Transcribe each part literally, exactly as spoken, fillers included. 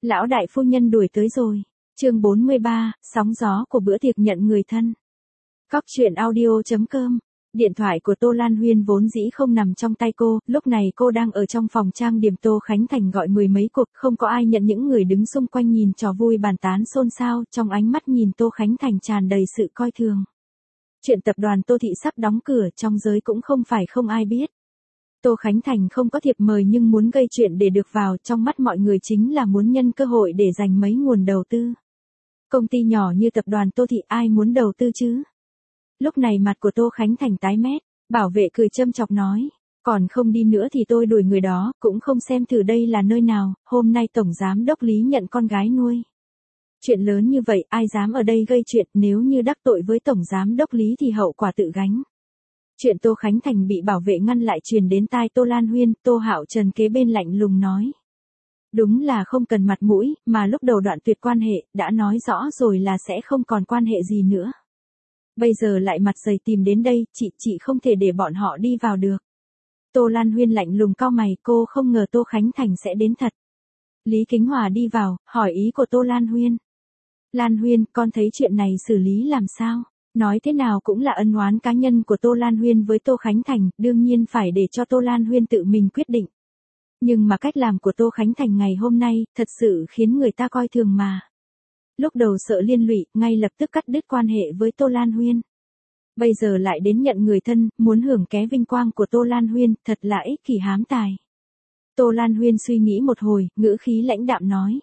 Lão đại phu nhân đuổi tới rồi. Chương bốn mươi ba, sóng gió của bữa tiệc nhận người thân. Cóc truyện audio chấm com. Điện thoại của Tô Lan Huyên vốn dĩ không nằm trong tay cô, lúc này cô đang ở trong phòng trang điểm. Tô Khánh Thành gọi mười mấy cuộc, không có ai nhận. Những người đứng xung quanh nhìn trò vui bàn tán xôn xao, trong ánh mắt nhìn Tô Khánh Thành tràn đầy sự coi thường. Chuyện tập đoàn Tô Thị sắp đóng cửa, trong giới cũng không phải không ai biết. Tô Khánh Thành không có thiệp mời nhưng muốn gây chuyện để được vào, trong mắt mọi người chính là muốn nhân cơ hội để giành mấy nguồn đầu tư. Công ty nhỏ như tập đoàn Tô Thị ai muốn đầu tư chứ? Lúc này mặt của Tô Khánh Thành tái mét, bảo vệ cười châm chọc nói, còn không đi nữa thì tôi đuổi người đó, cũng không xem thử đây là nơi nào, hôm nay Tổng Giám Đốc Lý nhận con gái nuôi. Chuyện lớn như vậy ai dám ở đây gây chuyện, nếu như đắc tội với Tổng Giám Đốc Lý thì hậu quả tự gánh. Chuyện Tô Khánh Thành bị bảo vệ ngăn lại truyền đến tai Tô Lan Huyên, Tô Hạo Trần kế bên lạnh lùng nói. Đúng là không cần mặt mũi, mà lúc đầu đoạn tuyệt quan hệ, đã nói rõ rồi là sẽ không còn quan hệ gì nữa. Bây giờ lại mặt dày tìm đến đây, chị, chị không thể để bọn họ đi vào được. Tô Lan Huyên lạnh lùng cau mày, cô không ngờ Tô Khánh Thành sẽ đến thật. Lý Kính Hòa đi vào, hỏi ý của Tô Lan Huyên. Lan Huyên, con thấy chuyện này xử lý làm sao? Nói thế nào cũng là ân oán cá nhân của Tô Lan Huyên với Tô Khánh Thành, đương nhiên phải để cho Tô Lan Huyên tự mình quyết định. Nhưng mà cách làm của Tô Khánh Thành ngày hôm nay, thật sự khiến người ta coi thường mà. Lúc đầu sợ liên lụy, ngay lập tức cắt đứt quan hệ với Tô Lan Huyên. Bây giờ lại đến nhận người thân, muốn hưởng ké vinh quang của Tô Lan Huyên, thật là ích kỷ hám tài. Tô Lan Huyên suy nghĩ một hồi, ngữ khí lãnh đạm nói.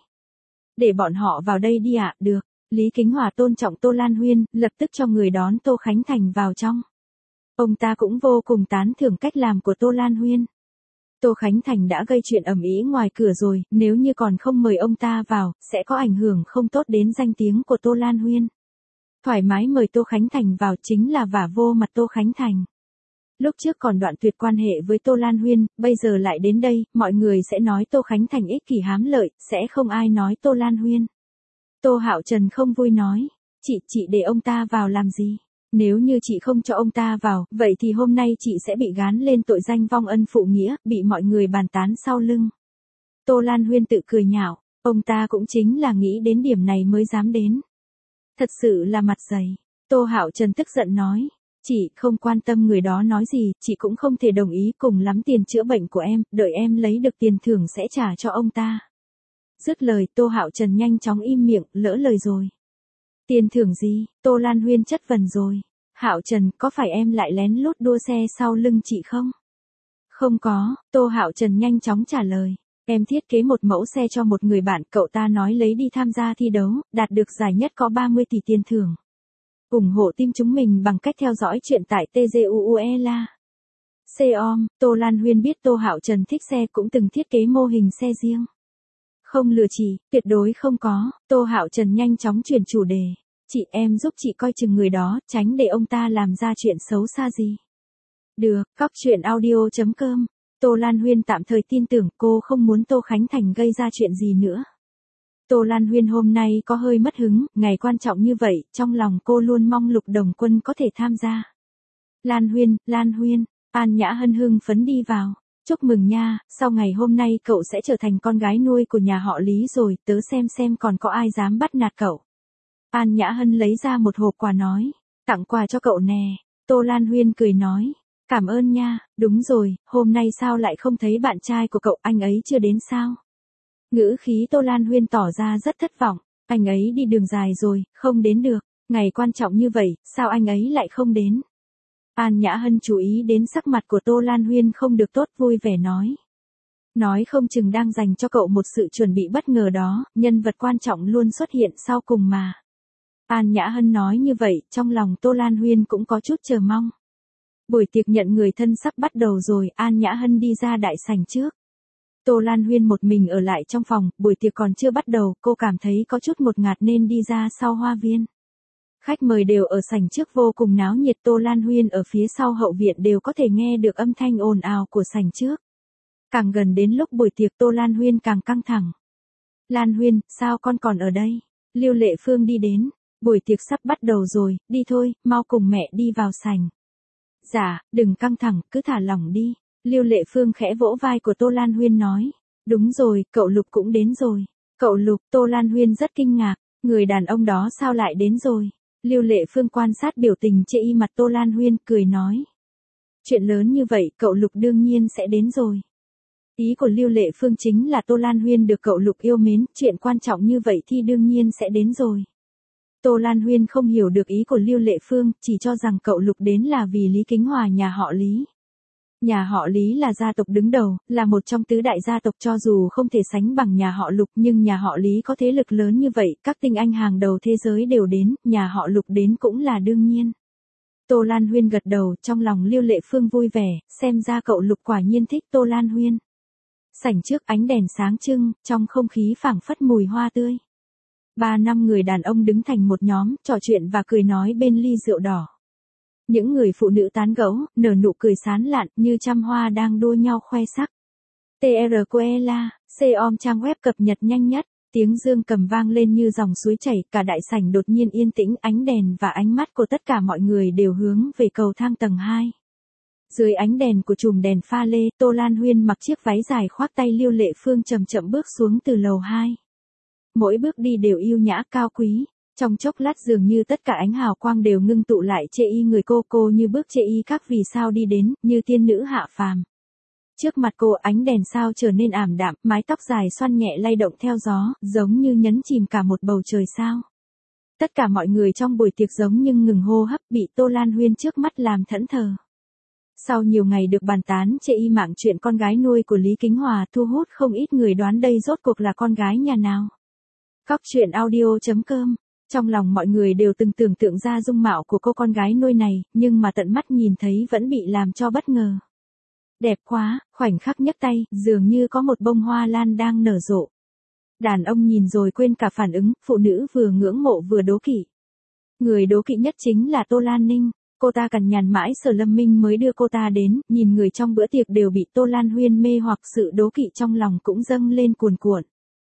Để bọn họ vào đây đi ạ, được. Lý Kính Hòa tôn trọng Tô Lan Huyên, lập tức cho người đón Tô Khánh Thành vào trong. Ông ta cũng vô cùng tán thưởng cách làm của Tô Lan Huyên. Tô Khánh Thành đã gây chuyện ầm ĩ ngoài cửa rồi, nếu như còn không mời ông ta vào, sẽ có ảnh hưởng không tốt đến danh tiếng của Tô Lan Huyên. Thoải mái mời Tô Khánh Thành vào chính là vả vô mặt Tô Khánh Thành. Lúc trước còn đoạn tuyệt quan hệ với Tô Lan Huyên, bây giờ lại đến đây, mọi người sẽ nói Tô Khánh Thành ích kỷ hám lợi, sẽ không ai nói Tô Lan Huyên. Tô Hạo Trần không vui nói, chị, chị để ông ta vào làm gì? Nếu như chị không cho ông ta vào, vậy thì hôm nay chị sẽ bị gán lên tội danh vong ân phụ nghĩa, bị mọi người bàn tán sau lưng. Tô Lan Huyên tự cười nhạo, ông ta cũng chính là nghĩ đến điểm này mới dám đến. Thật sự là mặt dày. Tô Hạo Trần tức giận nói, chị không quan tâm người đó nói gì, chị cũng không thể đồng ý, cùng lắm tiền chữa bệnh của em, đợi em lấy được tiền thưởng sẽ trả cho ông ta. Dứt lời, Tô Hạo Trần nhanh chóng im miệng, lỡ lời rồi. Tiền thưởng gì? Tô Lan Huyên chất vấn rồi. Hạo Trần, có phải em lại lén lút đua xe sau lưng chị không? Không có, Tô Hạo Trần nhanh chóng trả lời. Em thiết kế một mẫu xe cho một người bạn, cậu ta nói lấy đi tham gia thi đấu, đạt được giải nhất có ba mươi tỷ tiền thưởng. ủng hộ team chúng mình bằng cách theo dõi chuyện tại tê giê u u e la. xê o em, Tô Lan Huyên biết Tô Hạo Trần thích xe cũng từng thiết kế mô hình xe riêng. Không lừa chị, tuyệt đối không có, Tô Hạo Trần nhanh chóng chuyển chủ đề. Chị em giúp chị coi chừng người đó, tránh để ông ta làm ra chuyện xấu xa gì. Được, cóc truyện audio chấm com. Tô Lan Huyên tạm thời tin tưởng cô không muốn Tô Khánh Thành gây ra chuyện gì nữa. Tô Lan Huyên hôm nay có hơi mất hứng, ngày quan trọng như vậy, trong lòng cô luôn mong Lục Đồng Quân có thể tham gia. Lan Huyên, Lan Huyên, An Nhã hân hưng phấn đi vào. Chúc mừng nha, sau ngày hôm nay cậu sẽ trở thành con gái nuôi của nhà họ Lý rồi, tớ xem xem còn có ai dám bắt nạt cậu. An Nhã hân lấy ra một hộp quà nói, tặng quà cho cậu nè. Tô Lan Huyên cười nói, cảm ơn nha, đúng rồi, hôm nay sao lại không thấy bạn trai của cậu, anh ấy chưa đến sao? Ngữ khí Tô Lan Huyên tỏ ra rất thất vọng, anh ấy đi đường dài rồi, không đến được, ngày quan trọng như vậy, sao anh ấy lại không đến? An Nhã hân chú ý đến sắc mặt của Tô Lan Huyên không được tốt, vui vẻ nói. Nói không chừng đang dành cho cậu một sự chuẩn bị bất ngờ đó, nhân vật quan trọng luôn xuất hiện sau cùng mà. An Nhã hân nói như vậy, trong lòng Tô Lan Huyên cũng có chút chờ mong. Buổi tiệc nhận người thân sắp bắt đầu rồi, An Nhã hân đi ra đại sảnh trước. Tô Lan Huyên một mình ở lại trong phòng, buổi tiệc còn chưa bắt đầu, cô cảm thấy có chút ngột ngạt nên đi ra sau hoa viên. Khách mời đều ở sảnh trước vô cùng náo nhiệt, Tô Lan Huyên ở phía sau hậu viện đều có thể nghe được âm thanh ồn ào của sảnh trước. Càng gần đến lúc buổi tiệc Tô Lan Huyên càng căng thẳng. Lan Huyên, sao con còn ở đây? Lưu Lệ Phương đi đến, buổi tiệc sắp bắt đầu rồi, đi thôi, mau cùng mẹ đi vào sảnh. Dạ, đừng căng thẳng, cứ thả lỏng đi. Lưu Lệ Phương khẽ vỗ vai của Tô Lan Huyên nói. Đúng rồi, cậu Lục cũng đến rồi. Cậu Lục, Tô Lan Huyên rất kinh ngạc, người đàn ông đó sao lại đến rồi? Lưu Lệ Phương quan sát biểu tình chê y mặt Tô Lan Huyên, cười nói. Chuyện lớn như vậy, cậu Lục đương nhiên sẽ đến rồi. Ý của Lưu Lệ Phương chính là Tô Lan Huyên được cậu Lục yêu mến, chuyện quan trọng như vậy thì đương nhiên sẽ đến rồi. Tô Lan Huyên không hiểu được ý của Lưu Lệ Phương, chỉ cho rằng cậu Lục đến là vì Lý Kính Hòa nhà họ Lý. Nhà họ Lý là gia tộc đứng đầu, là một trong tứ đại gia tộc, cho dù không thể sánh bằng nhà họ Lục nhưng nhà họ Lý có thế lực lớn như vậy, các tinh anh hàng đầu thế giới đều đến, nhà họ Lục đến cũng là đương nhiên. Tô Lan Huyên gật đầu, trong lòng Lưu Lệ Phương vui vẻ, xem ra cậu Lục quả nhiên thích Tô Lan Huyên. Sảnh trước ánh đèn sáng trưng, trong không khí phảng phất mùi hoa tươi. Ba năm người đàn ông đứng thành một nhóm, trò chuyện và cười nói bên ly rượu đỏ. Những người phụ nữ tán gẫu, nở nụ cười sán lạn như trăm hoa đang đua nhau khoe sắc. tê rờ Quella, C-om trang web cập nhật nhanh nhất, tiếng dương cầm vang lên như dòng suối chảy, cả đại sảnh đột nhiên yên tĩnh, ánh đèn và ánh mắt của tất cả mọi người đều hướng về cầu thang tầng hai. Dưới ánh đèn của chùm đèn pha lê, Tô Lan Huyên mặc chiếc váy dài khoác tay, Lưu Lệ Phương chậm chậm bước xuống từ lầu hai. Mỗi bước đi đều yêu nhã cao quý, trong chốc lát dường như tất cả ánh hào quang đều ngưng tụ lại chê y người cô, cô như bước chê y các vì sao đi đến, như tiên nữ hạ phàm. Trước mặt cô ánh đèn sao trở nên ảm đạm, mái tóc dài xoăn nhẹ lay động theo gió, giống như nhấn chìm cả một bầu trời sao. Tất cả mọi người trong buổi tiệc giống nhưng ngừng hô hấp, bị Tô Lan Huyên trước mắt làm thẫn thờ. Sau nhiều ngày được bàn tán chê y mạng chuyện con gái nuôi của Lý Kính Hòa, thu hút không ít người đoán đây rốt cuộc là con gái nhà nào. Cóc truyện audio chấm com. Trong lòng mọi người đều từng tưởng tượng ra dung mạo của cô con gái nuôi này, nhưng mà tận mắt nhìn thấy vẫn bị làm cho bất ngờ. Đẹp quá, khoảnh khắc nhấc tay, dường như có một bông hoa lan đang nở rộ. Đàn ông nhìn rồi quên cả phản ứng, phụ nữ vừa ngưỡng mộ vừa đố kỵ. Người đố kỵ nhất chính là Tô Lan Ninh. Cô ta cằn nhằn mãi Sở Lâm Minh mới đưa cô ta đến, nhìn người trong bữa tiệc đều bị Tô Lan Huyên mê hoặc, sự đố kỵ trong lòng cũng dâng lên cuồn cuộn.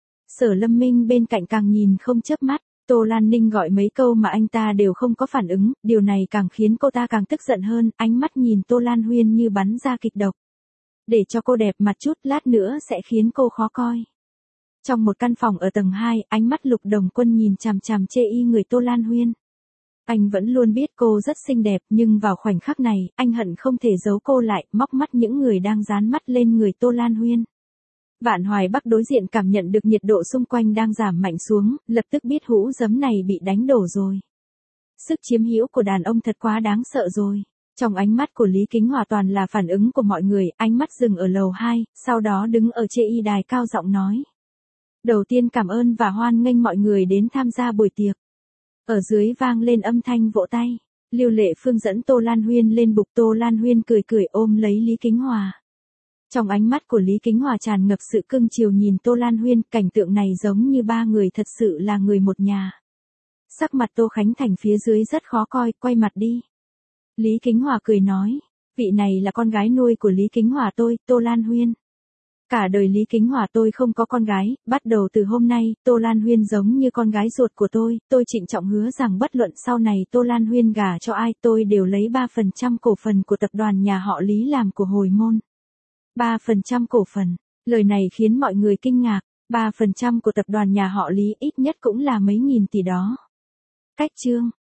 Sở Lâm Minh bên cạnh càng nhìn không chớp mắt, Tô Lan Ninh gọi mấy câu mà anh ta đều không có phản ứng, điều này càng khiến cô ta càng tức giận hơn, ánh mắt nhìn Tô Lan Huyên như bắn ra kịch độc. Để cho cô đẹp mặt chút, lát nữa sẽ khiến cô khó coi. Trong một căn phòng ở tầng hai, ánh mắt Lục Đồng Quân nhìn chằm chằm chê y người Tô Lan Huyên. Anh vẫn luôn biết cô rất xinh đẹp, nhưng vào khoảnh khắc này, anh hận không thể giấu cô lại, móc mắt những người đang dán mắt lên người Tô Lan Huyên. Vạn Hoài Bắc đối diện cảm nhận được nhiệt độ xung quanh đang giảm mạnh xuống, lập tức biết hũ giấm này bị đánh đổ rồi. Sức chiếm hữu của đàn ông thật quá đáng sợ rồi. Trong ánh mắt của Lý Kính Hòa toàn là phản ứng của mọi người, ánh mắt dừng ở lầu hai, sau đó đứng ở chê y đài cao giọng nói. Đầu tiên cảm ơn và hoan nghênh mọi người đến tham gia buổi tiệc. Ở dưới vang lên âm thanh vỗ tay. Lưu Lệ Phương dẫn Tô Lan Huyên lên bục, Tô Lan Huyên cười cười ôm lấy Lý Kính Hòa. Trong ánh mắt của Lý Kính Hòa tràn ngập sự cưng chiều nhìn Tô Lan Huyên, cảnh tượng này giống như ba người thật sự là người một nhà. Sắc mặt Tô Khánh Thành phía dưới rất khó coi, quay mặt đi. Lý Kính Hòa cười nói, vị này là con gái nuôi của Lý Kính Hòa tôi, Tô Lan Huyên. Cả đời Lý Kính Hòa tôi không có con gái, bắt đầu từ hôm nay, Tô Lan Huyên giống như con gái ruột của tôi, tôi trịnh trọng hứa rằng bất luận sau này Tô Lan Huyên gả cho ai tôi đều lấy ba phần trăm cổ phần của tập đoàn nhà họ Lý làm của hồi môn. ba phần trăm cổ phần, lời này khiến mọi người kinh ngạc, ba phần trăm của tập đoàn nhà họ Lý ít nhất cũng là mấy nghìn tỷ đó. Cách chương.